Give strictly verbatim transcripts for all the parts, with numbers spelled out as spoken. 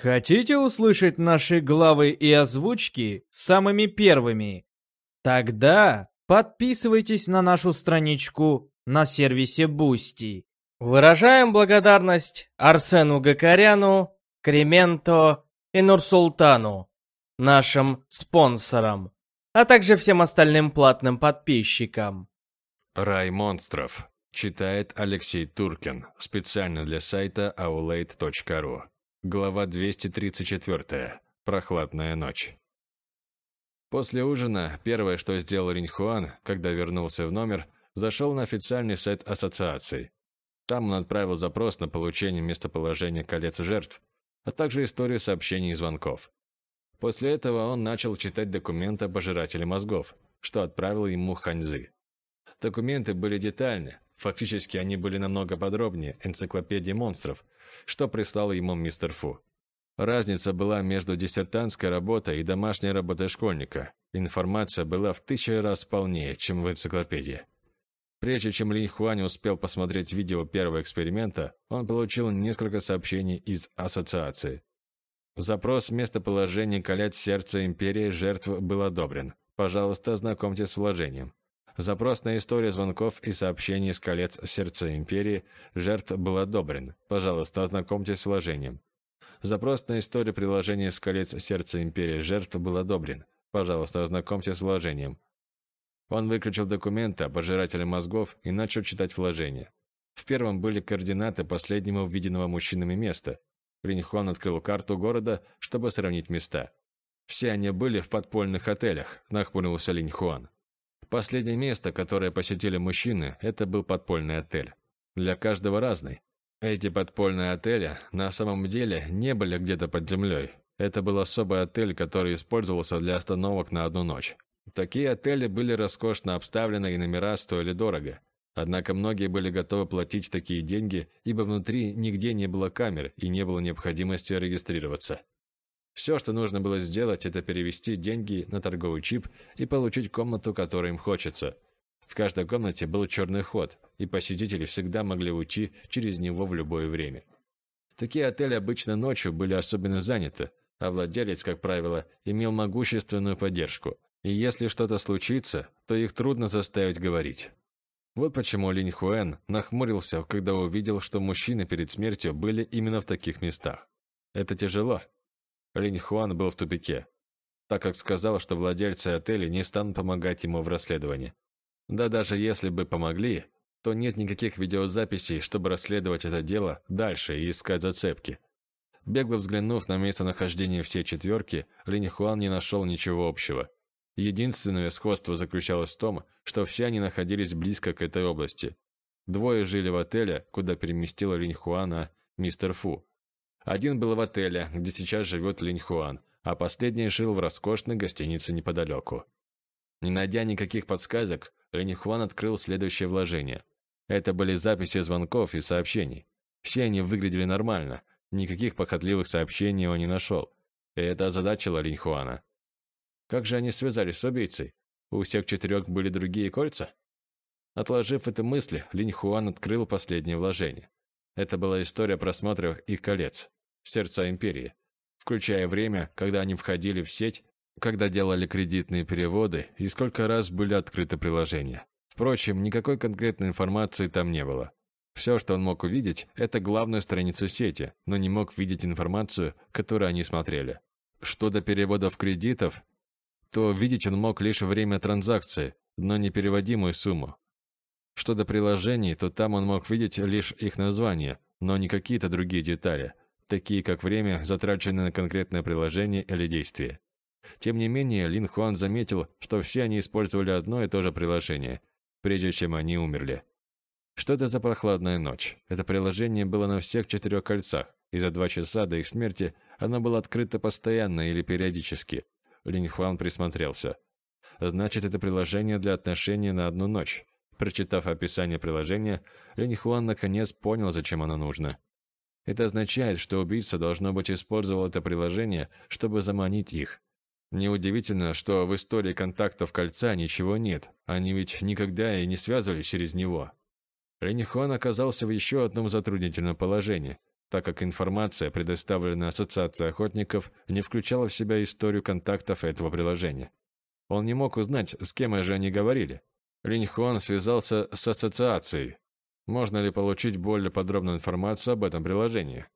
Хотите услышать наши главы и озвучки самыми первыми? Тогда подписывайтесь на нашу страничку на сервисе Boosty. Выражаем благодарность Арсену Гакаряну, Кременто и Нурсултану, нашим спонсорам, а также всем остальным платным подписчикам. Рай монстров. Читает Алексей Туркин. Специально для сайта аулейт точка ру. Глава двести тридцать четыре. Прохладная ночь. После ужина первое, что сделал Линьхуан, когда вернулся в номер, зашел на официальный сайт ассоциации. Там он отправил запрос на получение местоположения колец жертв, а также историю сообщений и звонков. После этого он начал читать документы о пожирателе мозгов, что отправил ему Ханьзы. Документы были детальны, фактически они были намного подробнее энциклопедии монстров, что прислал ему мистер Фу. Разница была между диссертантской работой и домашней работой школьника. Информация была в тысячу раз полнее, чем в энциклопедии. Прежде чем Линьхуан успел посмотреть видео первого эксперимента, он получил несколько сообщений из ассоциации. Запрос местоположения колец сердца империи жертв был одобрен. Пожалуйста, ознакомьтесь с вложением. Запрос на историю звонков и сообщений с колец сердца империи жертв был одобрен. Пожалуйста, ознакомьтесь с вложением. Запрос на историю приложения с колец сердца империи жертв был одобрен. Пожалуйста, ознакомьтесь с вложением. Он выключил документы о пожирателе мозгов и начал читать вложения. В первом были координаты последнего увиденного мужчинами места. Линьхуан открыл карту города, чтобы сравнить места. Все они были в подпольных отелях, нахмурился Линьхуан. Последнее место, которое посетили мужчины, это был подпольный отель. Для каждого разный. Эти подпольные отели на самом деле не были где-то под землей. Это был особый отель, который использовался для остановок на одну ночь. Такие отели были роскошно обставлены и номера стоили дорого. Однако многие были готовы платить такие деньги, ибо внутри нигде не было камер и не было необходимости регистрироваться. Все, что нужно было сделать, это перевести деньги на торговый чип и получить комнату, которую им хочется. В каждой комнате был черный ход, и посетители всегда могли уйти через него в любое время. Такие отели обычно ночью были особенно заняты, а владелец, как правило, имел могущественную поддержку. И если что-то случится, то их трудно заставить говорить. Вот почему Линьхуан нахмурился, когда увидел, что мужчины перед смертью были именно в таких местах. Это тяжело. Линьхуан был в тупике, так как сказал, что владельцы отелей не станут помогать ему в расследовании. Да даже если бы помогли, то нет никаких видеозаписей, чтобы расследовать это дело дальше и искать зацепки. Бегло взглянув на местонахождение всей четверки, Линьхуан не нашел ничего общего. Единственное сходство заключалось в том, что все они находились близко к этой области. Двое жили в отеле, куда переместил Линьхуана мистер Фу. Один был в отеле, где сейчас живет Линьхуан, а последний жил в роскошной гостинице неподалеку. Не найдя никаких подсказок, Линьхуан открыл следующее вложение. Это были записи звонков и сообщений. Все они выглядели нормально, никаких похотливых сообщений он не нашел. И это озадачило Линьхуана. Как же они связались с убийцей? У всех четырех были другие кольца? Отложив эту мысль, Линьхуан открыл последнее вложение. Это была история просмотров их колец, сердца империи, включая время, когда они входили в сеть, когда делали кредитные переводы и сколько раз были открыты приложения. Впрочем, никакой конкретной информации там не было. Все, что он мог увидеть, это главную страницу сети, но не мог видеть информацию, которую они смотрели. Что до переводов кредитов, то видеть он мог лишь время транзакции, но не переводимую сумму. Что до приложений, то там он мог видеть лишь их названия, но не какие-то другие детали, такие как время, затраченное на конкретное приложение или действие. Тем не менее, Линьхуан заметил, что все они использовали одно и то же приложение, прежде чем они умерли. Что это за прохладная ночь? Это приложение было на всех четырех кольцах, и за два часа до их смерти оно было открыто постоянно или периодически. Линьхуан присмотрелся. Значит, это приложение для отношений на одну ночь. Прочитав описание приложения, Линьхуан наконец понял, зачем оно нужно. Это означает, что убийца, должно быть, использовал это приложение, чтобы заманить их. Неудивительно, что в истории контактов кольца ничего нет, они ведь никогда и не связывались через него. Линьхуан оказался в еще одном затруднительном положении. так как информация, предоставленная Ассоциацией охотников, не включала в себя историю контактов этого приложения. Он не мог узнать, с кем же они говорили. Линь Хуан связался с ассоциацией. Можно ли получить более подробную информацию об этом приложении?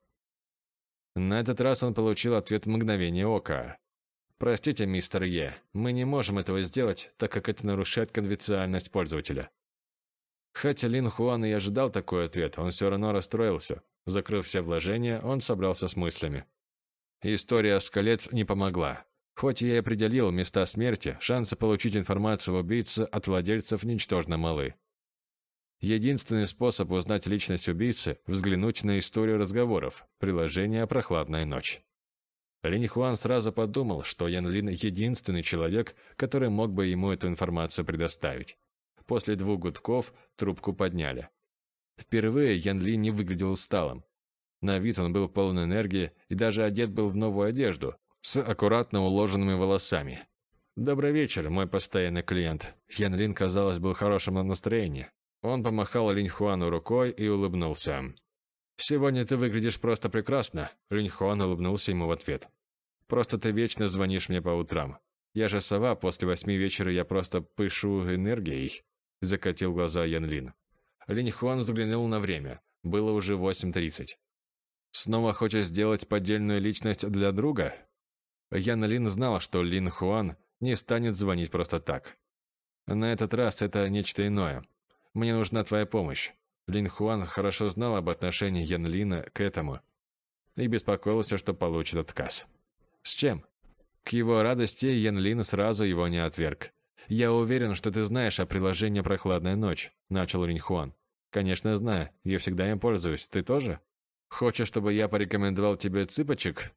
На этот раз он получил ответ в мгновение ока. «Простите, мистер Е, мы не можем этого сделать, так как это нарушает конфиденциальность пользователя». Хотя Лин Хуан и ожидал такой ответ, он все равно расстроился. Закрыв все вложения, он собрался с мыслями. История с колец не помогла. Хоть я и определил места смерти, шансы получить информацию об убийце от владельцев ничтожно малы. Единственный способ узнать личность убийцы – взглянуть на историю разговоров, приложение «Прохладная ночь». Линь Хуан сразу подумал, что Ян Лин – единственный человек, который мог бы ему эту информацию предоставить. После двух гудков трубку подняли. Впервые Ян Лин не выглядел усталым. На вид он был полон энергии и даже одет был в новую одежду, с аккуратно уложенными волосами. «Добрый вечер, мой постоянный клиент». Ян Лин, казалось, был в хорошем настроении. Он помахал Линь Хуану рукой и улыбнулся. «Сегодня ты выглядишь просто прекрасно», — Линь Хуан улыбнулся ему в ответ. «Просто ты вечно звонишь мне по утрам. Я же сова, после восьми вечера я просто пышу энергией», — закатил глаза Ян Лин. Линь Хуан взглянул на время. Было уже восемь тридцать. «Снова хочешь сделать поддельную личность для друга?» Ян Лин знал, что Лин Хуан не станет звонить просто так. «На этот раз это нечто иное. Мне нужна твоя помощь». Лин Хуан хорошо знал об отношении Ян Лина к этому и беспокоился, что получит отказ. «С чем?» К его радости Ян Лин сразу его не отверг. «Я уверен, что ты знаешь о приложении «Прохладная ночь», — начал Линь Хуан. «Конечно, знаю. Я всегда им пользуюсь. Ты тоже? Хочешь, чтобы я порекомендовал тебе цыпочек?»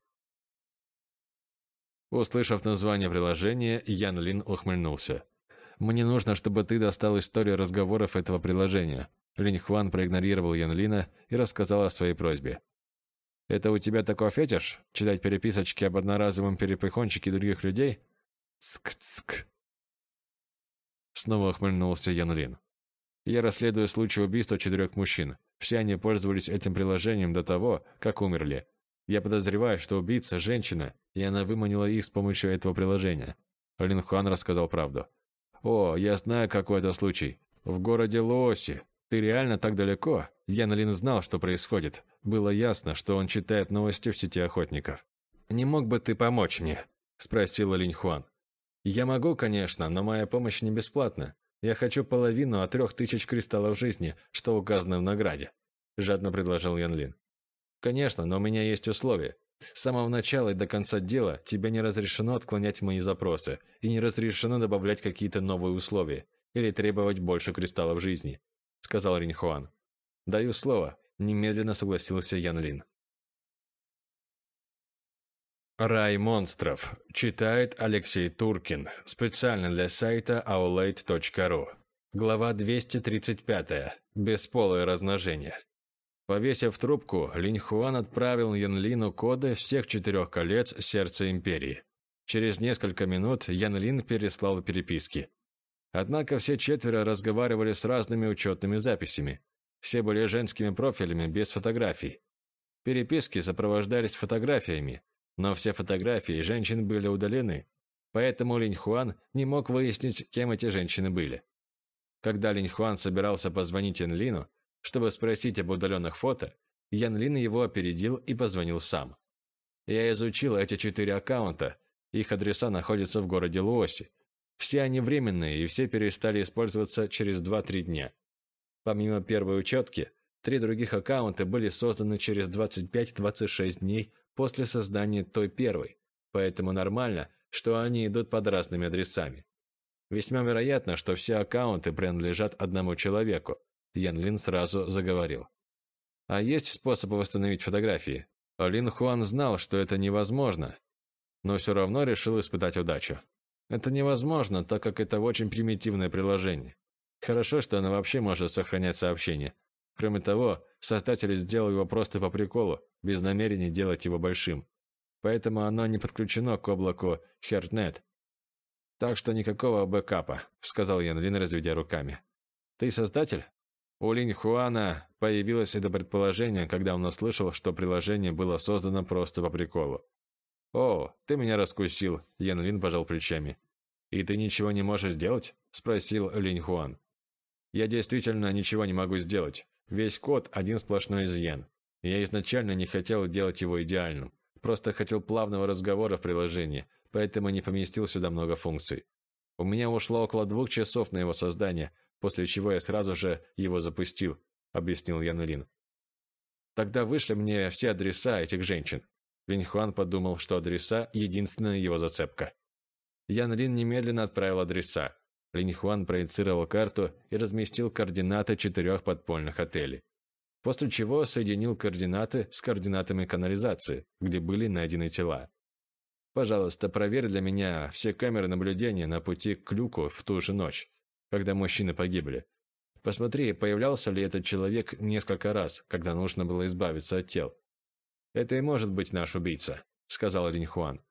Услышав название приложения, Ян Лин ухмыльнулся. «Мне нужно, чтобы ты достал историю разговоров этого приложения». Линь Хуан проигнорировал Ян Лина и рассказал о своей просьбе. «Это у тебя такой фетиш? Читать переписочки об одноразовом перепихончике других людей?» «Цк-цк». Снова ухмыльнулся Ян Лин. «Я расследую случай убийства четырех мужчин. Все они пользовались этим приложением до того, как умерли. Я подозреваю, что убийца – женщина, и она выманила их с помощью этого приложения». Лин Хуан рассказал правду. «О, я знаю, какой это случай. В городе Луоси. Ты реально так далеко?» Ян Лин знал, что происходит. Было ясно, что он читает новости в сети охотников. «Не мог бы ты помочь мне?» – спросила Линь Хуан. «Я могу, конечно, но моя помощь не бесплатна. Я хочу половину от трех тысяч кристаллов жизни, что указано в награде», – жадно предложил Ян Лин. «Конечно, но у меня есть условия. С самого начала и до конца дела тебе не разрешено отклонять мои запросы и не разрешено добавлять какие-то новые условия или требовать больше кристаллов жизни», — сказал Линь Хуан. «Даю слово», — немедленно согласился Ян Лин. «Рай монстров» читает Алексей Туркин специально для сайта аулейт точка ру. Глава двести тридцать пять. Бесполое размножение. Повесив трубку, Линь Хуан отправил Ян Лину коды всех четырех колец Сердца Империи. Через несколько минут Ян Лин переслал переписки. Однако все четверо разговаривали с разными учетными записями. Все были женскими профилями без фотографий. Переписки сопровождались фотографиями, но все фотографии женщин были удалены, поэтому Линь Хуан не мог выяснить, кем эти женщины были. Когда Линь Хуан собирался позвонить Ян Лину, чтобы спросить об удаленных фото, Ян Лин его опередил и позвонил сам. «Я изучил эти четыре аккаунта, их адреса находятся в городе Луоси. Все они временные и все перестали использоваться через два-три дня. Помимо первой учетки, три других аккаунта были созданы через двадцать пять - двадцать шесть дней после создания той первой, поэтому нормально, что они идут под разными адресами. Весьма вероятно, что все аккаунты принадлежат одному человеку». Ян Лин сразу заговорил. «А есть способ восстановить фотографии?» Лин Хуан знал, что это невозможно, но все равно решил испытать удачу. Это невозможно, так как это очень примитивное приложение. Хорошо, что оно вообще может сохранять сообщения. Кроме того, создатели сделали его просто по приколу, без намерения делать его большим. Поэтому оно не подключено к облаку HeartNet. «Так что никакого бэкапа», — сказал Ян Лин, разведя руками. «Ты создатель?» У Линь Хуана появилось это предположение, когда он услышал, что приложение было создано просто по приколу. «О, ты меня раскусил», – Ян Лин пожал плечами. «И ты ничего не можешь сделать?» – спросил Линь Хуан. «Я действительно ничего не могу сделать. Весь код – один сплошной изъян. Я изначально не хотел делать его идеальным. Просто хотел плавного разговора в приложении, поэтому не поместил сюда много функций. У меня ушло около двух часов на его создание, после чего я сразу же его запустил», – объяснил Ян Лин. «Тогда вышли мне все адреса этих женщин». Линь Хуан подумал, что адреса – единственная его зацепка. Ян Лин немедленно отправил адреса. Линь Хуан проецировал карту и разместил координаты четырех подпольных отелей. После чего соединил координаты с координатами канализации, где были найдены тела. «Пожалуйста, проверь для меня все камеры наблюдения на пути к люку в ту же ночь, когда мужчины погибли. Посмотри, появлялся ли этот человек несколько раз, когда нужно было избавиться от тел. Это и может быть наш убийца», — сказал Линь Хуан.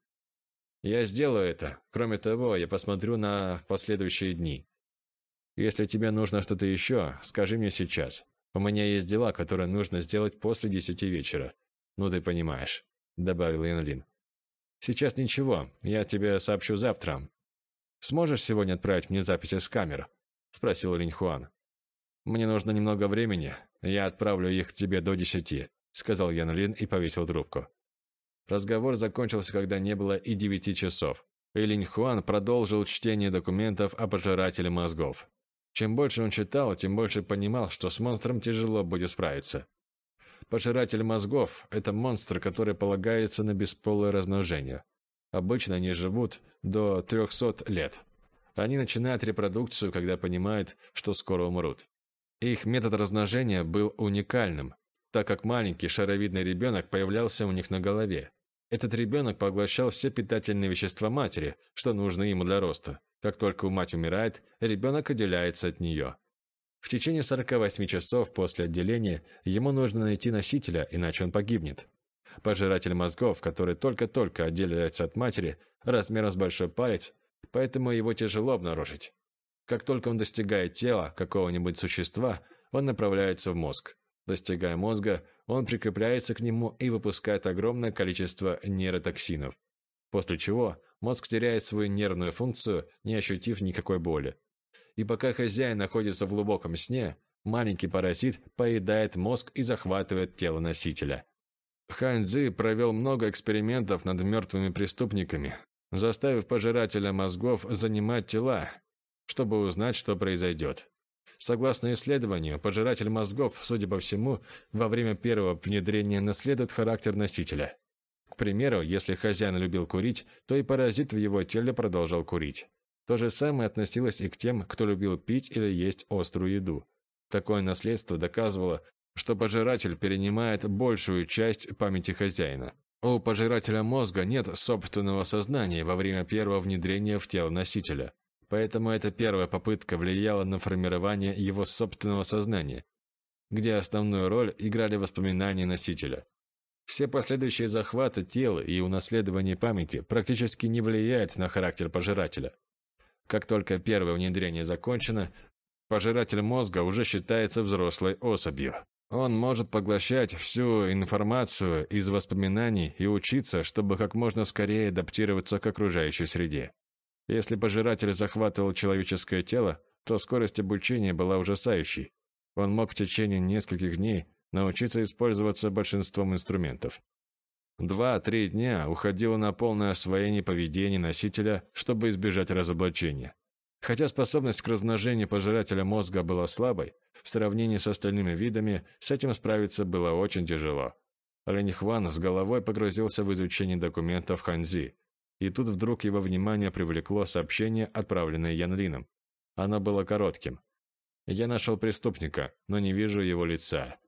«Я сделаю это. Кроме того, я посмотрю на последующие дни. Если тебе нужно что-то еще, скажи мне сейчас. У меня есть дела, которые нужно сделать после десяти вечера. Ну ты понимаешь», — добавил Ян Лин. «Сейчас ничего, я тебе сообщу завтра. Сможешь сегодня отправить мне записи с камер?» — спросил Линь Хуан. «Мне нужно немного времени. Я отправлю их тебе до десяти», — сказал Ян Лин и повесил трубку. Разговор закончился, когда не было и девяти часов, и Линь Хуан продолжил чтение документов о пожирателе мозгов. Чем больше он читал, тем больше понимал, что с монстром тяжело будет справиться. Пожиратель мозгов – это монстр, который полагается на бесполое размножение. Обычно они живут до трехсот лет. Они начинают репродукцию, когда понимают, что скоро умрут. Их метод размножения был уникальным, так как маленький шаровидный ребенок появлялся у них на голове. Этот ребенок поглощал все питательные вещества матери, что нужно ему для роста. Как только мать умирает, ребенок отделяется от нее. В течение сорока восьми часов после отделения ему нужно найти носителя, иначе он погибнет. Пожиратель мозгов, который только-только отделяется от матери, размером с большой палец, поэтому его тяжело обнаружить. Как только он достигает тела какого-нибудь существа, он направляется в мозг. Достигая мозга, он прикрепляется к нему и выпускает огромное количество нейротоксинов. После чего мозг теряет свою нервную функцию, не ощутив никакой боли. И пока хозяин находится в глубоком сне, маленький паразит поедает мозг и захватывает тело носителя. Хань Цзи провел много экспериментов над мертвыми преступниками, заставив пожирателя мозгов занимать тела, чтобы узнать, что произойдет. Согласно исследованию, пожиратель мозгов, судя по всему, во время первого внедрения наследует характер носителя. К примеру, если хозяин любил курить, то и паразит в его теле продолжал курить. То же самое относилось и к тем, кто любил пить или есть острую еду. Такое наследство доказывало, что пожиратель перенимает большую часть памяти хозяина. У пожирателя мозга нет собственного сознания во время первого внедрения в тело носителя. Поэтому эта первая попытка влияла на формирование его собственного сознания, где основную роль играли воспоминания носителя. Все последующие захваты тела и унаследование памяти практически не влияют на характер пожирателя. Как только первое внедрение закончено, пожиратель мозга уже считается взрослой особью. Он может поглощать всю информацию из воспоминаний и учиться, чтобы как можно скорее адаптироваться к окружающей среде. Если пожиратель захватывал человеческое тело, то скорость обучения была ужасающей. Он мог в течение нескольких дней научиться использоваться большинством инструментов. Два-три дня уходило на полное освоение поведения носителя, чтобы избежать разоблачения. Хотя способность к размножению пожирателя мозга была слабой, в сравнении с остальными видами с этим справиться было очень тяжело. Линь Хуан с головой погрузился в изучение документов Хань Цзи. И тут вдруг его внимание привлекло сообщение, отправленное Ян Лином. Оно было коротким. «Я нашел преступника, но не вижу его лица.